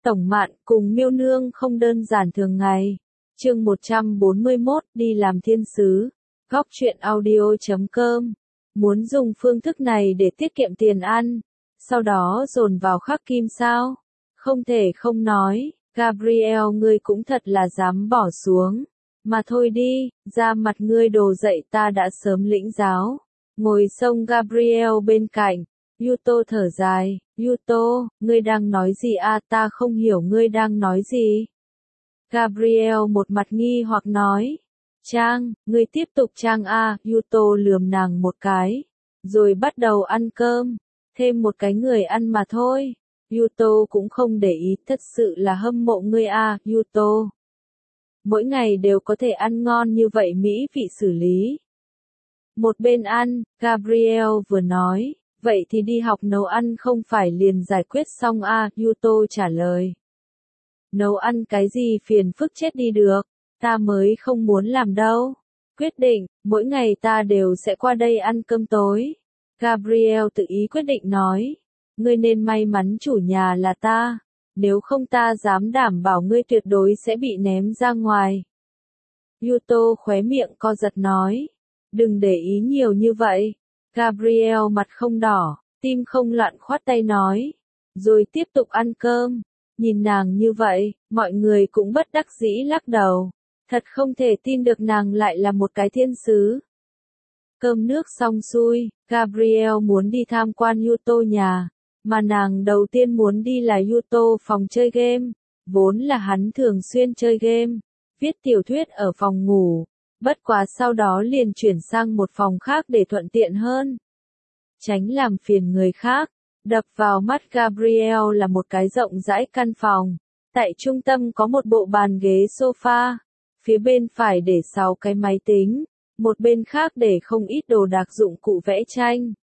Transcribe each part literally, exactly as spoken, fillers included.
Tổng Mạn cùng Miêu Nương không đơn giản thường ngày. Chương một trăm bốn mươi mốt, đi làm thiên sứ. Góc truyện audio chấm com. Muốn dùng phương thức này để tiết kiệm tiền ăn, sau đó dồn vào khắc kim sao? Không thể không nói, Gabriel ngươi cũng thật là dám bỏ xuống. Mà thôi đi, ra mặt ngươi đồ dậy ta đã sớm lĩnh giáo. Ngồi xông Gabriel bên cạnh, Yuto thở dài, Yuto, ngươi đang nói gì à, ta không hiểu ngươi đang nói gì. Gabriel một mặt nghi hoặc nói, Trang, ngươi tiếp tục Trang a, Yuto lườm nàng một cái, rồi bắt đầu ăn cơm, thêm một cái người ăn mà thôi. Yuto cũng không để ý, thật sự là hâm mộ ngươi a, Yuto. Mỗi ngày đều có thể ăn ngon như vậy mỹ vị xử lý. Một bên ăn, Gabriel vừa nói, vậy thì đi học nấu ăn không phải liền giải quyết xong à, Yuto trả lời. Nấu ăn cái gì phiền phức chết đi được, ta mới không muốn làm đâu. Quyết định, mỗi ngày ta đều sẽ qua đây ăn cơm tối. Gabriel tự ý quyết định nói, ngươi nên may mắn chủ nhà là ta, nếu không ta dám đảm bảo ngươi tuyệt đối sẽ bị ném ra ngoài. Yuto khóe miệng co giật nói, đừng để ý nhiều như vậy. Gabriel mặt không đỏ, tim không loạn khoát tay nói, rồi tiếp tục ăn cơm. Nhìn nàng như vậy, mọi người cũng bất đắc dĩ lắc đầu. Thật không thể tin được nàng lại là một cái thiên sứ. Cơm nước xong xuôi, Gabriel muốn đi tham quan Yuto nhà, mà nàng đầu tiên muốn đi là Yuto phòng chơi game. Vốn là hắn thường xuyên chơi game, viết tiểu thuyết ở phòng ngủ. Bất quá sau đó liền chuyển sang một phòng khác để thuận tiện hơn. Tránh làm phiền người khác, đập vào mắt Gabriel là một cái rộng rãi căn phòng. Tại trung tâm có một bộ bàn ghế sofa, phía bên phải để sáu cái máy tính, một bên khác để không ít đồ đạc dụng cụ vẽ tranh.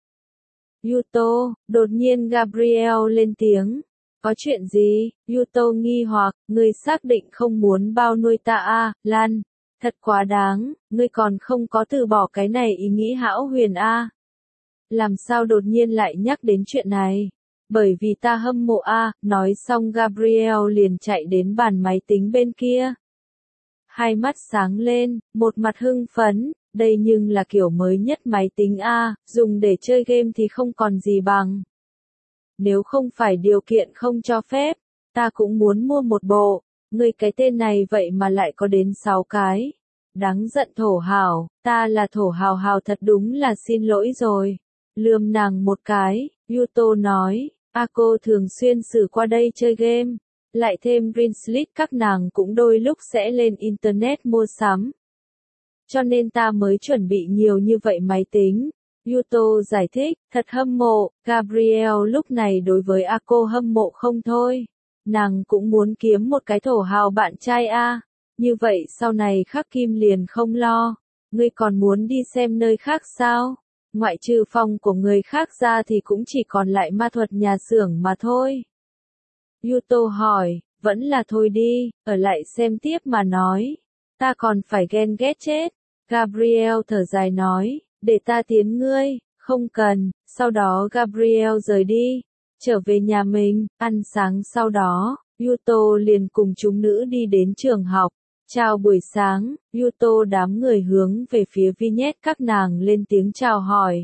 Yuto, đột nhiên Gabriel lên tiếng. Có chuyện gì? Yuto nghi hoặc, ngươi xác định không muốn bao nuôi ta à, Lan? Thật quá đáng, ngươi còn không có từ bỏ cái này ý nghĩ hão huyền a. À. Làm sao đột nhiên lại nhắc đến chuyện này? Bởi vì ta hâm mộ a, à, nói xong Gabriel liền chạy đến bàn máy tính bên kia. Hai mắt sáng lên, một mặt hưng phấn, đây nhưng là kiểu mới nhất máy tính a, à, dùng để chơi game thì không còn gì bằng. Nếu không phải điều kiện không cho phép, ta cũng muốn mua một bộ. Ngươi cái tên này vậy mà lại có đến sáu cái. Đáng giận thổ hào, ta là thổ hào hào thật đúng là xin lỗi rồi. Lườm nàng một cái, Yuto nói, Ako thường xuyên xử qua đây chơi game. Lại thêm Rinslit các nàng cũng đôi lúc sẽ lên Internet mua sắm. Cho nên ta mới chuẩn bị nhiều như vậy máy tính. Yuto giải thích, thật hâm mộ, Gabriel lúc này đối với Ako hâm mộ không thôi. Nàng cũng muốn kiếm một cái thổ hào bạn trai a, à. Như vậy sau này khắc kim liền không lo. Ngươi còn muốn đi xem nơi khác sao? Ngoại trừ phòng của người khác ra thì cũng chỉ còn lại ma thuật nhà xưởng mà thôi. Yuto hỏi, vẫn là thôi đi, ở lại xem tiếp mà nói. Ta còn phải ghen ghét chết. Gabriel thở dài nói, để ta tiến ngươi, không cần. Sau đó Gabriel rời đi. Trở về nhà mình, ăn sáng sau đó, Yuto liền cùng chúng nữ đi đến trường học. Chào buổi sáng, Yuto đám người hướng về phía Vignette các nàng lên tiếng chào hỏi.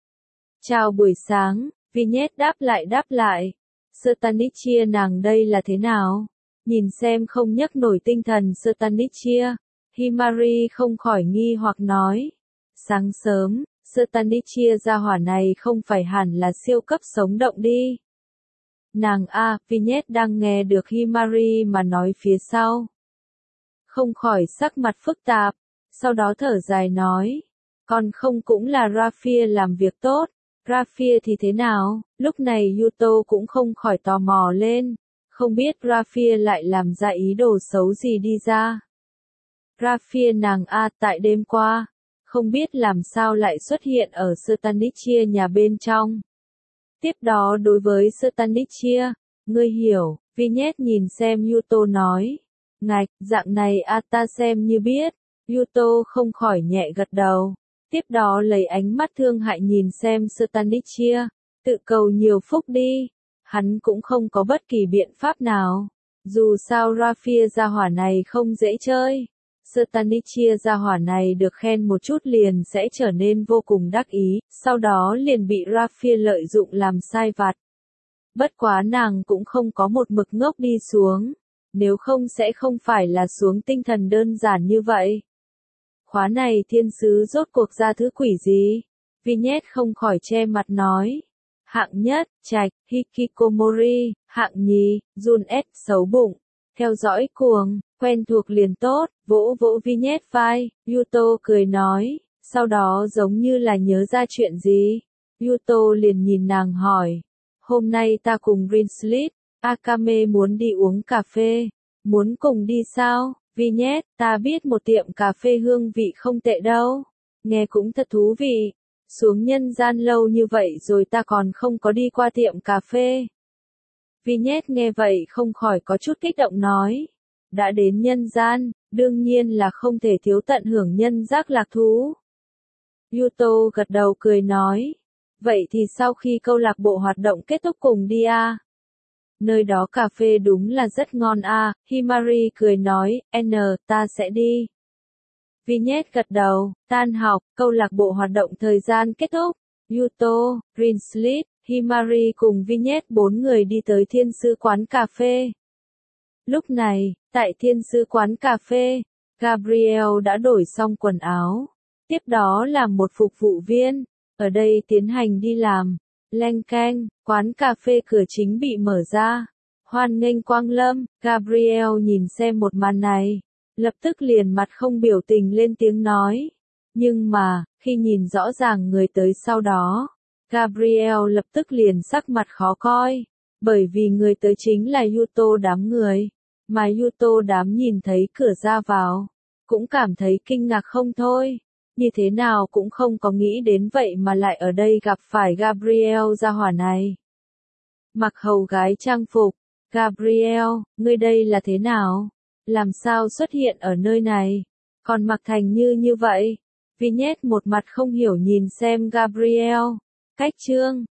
Chào buổi sáng, Vignette đáp lại đáp lại. Stanichia nàng đây là thế nào? Nhìn xem không nhấc nổi tinh thần Stanichia. Himari không khỏi nghi hoặc nói. Sáng sớm, Stanichia gia hỏa này không phải hẳn là siêu cấp sống động đi. Nàng a, Vignette đang nghe được Himari mà nói phía sau. Không khỏi sắc mặt phức tạp, sau đó thở dài nói. Còn không cũng là Raphia làm việc tốt, Raphia thì thế nào? Lúc này Yuto cũng không khỏi tò mò lên, không biết Raphia lại làm ra ý đồ xấu gì đi ra. Raphia nàng a, tại đêm qua, không biết làm sao lại xuất hiện ở Stanichia nhà bên trong. Tiếp đó đối với Stanichia, ngươi hiểu, Vignette nhìn xem Yuto nói. Ngạch, dạng này a, ta xem như biết. Yuto không khỏi nhẹ gật đầu. Tiếp đó lấy ánh mắt thương hại nhìn xem Stanichia, tự cầu nhiều phúc đi. Hắn cũng không có bất kỳ biện pháp nào. Dù sao Raphia gia hỏa này không dễ chơi. Stanichia gia hỏa này được khen một chút liền sẽ trở nên vô cùng đắc ý, sau đó liền bị Raphia lợi dụng làm sai vặt. Bất quá nàng cũng không có một mực ngốc đi xuống, nếu không sẽ không phải là xuống tinh thần đơn giản như vậy. Khóa này thiên sứ rốt cuộc ra thứ quỷ gì? Vignette không khỏi che mặt nói. Hạng nhất, Trạch, Hikikomori, hạng nhì, Jun S, xấu bụng. Theo dõi cuồng, quen thuộc liền tốt, vỗ vỗ Vignette vai, Yuto cười nói, sau đó giống như là nhớ ra chuyện gì. Yuto liền nhìn nàng hỏi, hôm nay ta cùng Rinslit, Akame muốn đi uống cà phê, muốn cùng đi sao? Vignette, ta biết một tiệm cà phê hương vị không tệ đâu, nghe cũng thật thú vị. Xuống nhân gian lâu như vậy rồi ta còn không có đi qua tiệm cà phê. Vignette nghe vậy không khỏi có chút kích động nói. Đã đến nhân gian, đương nhiên là không thể thiếu tận hưởng nhân giác lạc thú. Yuto gật đầu cười nói. Vậy thì sau khi câu lạc bộ hoạt động kết thúc cùng đi à? Nơi đó cà phê đúng là rất ngon à, Himari cười nói, N, ta sẽ đi. Vignette gật đầu, tan học, câu lạc bộ hoạt động thời gian kết thúc. Yuto, Rinslit, Himari cùng Vignette bốn người đi tới thiên sứ quán cà phê. Lúc này, tại thiên sứ quán cà phê, Gabriel đã đổi xong quần áo. Tiếp đó là một phục vụ viên, ở đây tiến hành đi làm. Leng keng, quán cà phê cửa chính bị mở ra. Hoan nghênh quang lâm, Gabriel nhìn xem một màn này. Lập tức liền mặt không biểu tình lên tiếng nói. Nhưng mà, khi nhìn rõ ràng người tới sau đó, Gabriel lập tức liền sắc mặt khó coi. Bởi vì người tới chính là Yuto đám người. Mà Yuto đám nhìn thấy cửa ra vào, cũng cảm thấy kinh ngạc không thôi. Như thế nào cũng không có nghĩ đến vậy mà lại ở đây gặp phải Gabriel gia hỏa này. Mặc hầu gái trang phục, Gabriel, ngươi đây là thế nào? Làm sao xuất hiện ở nơi này? Còn mặc thành như như vậy? Vignette một mặt không hiểu nhìn xem Gabriel. Cách chương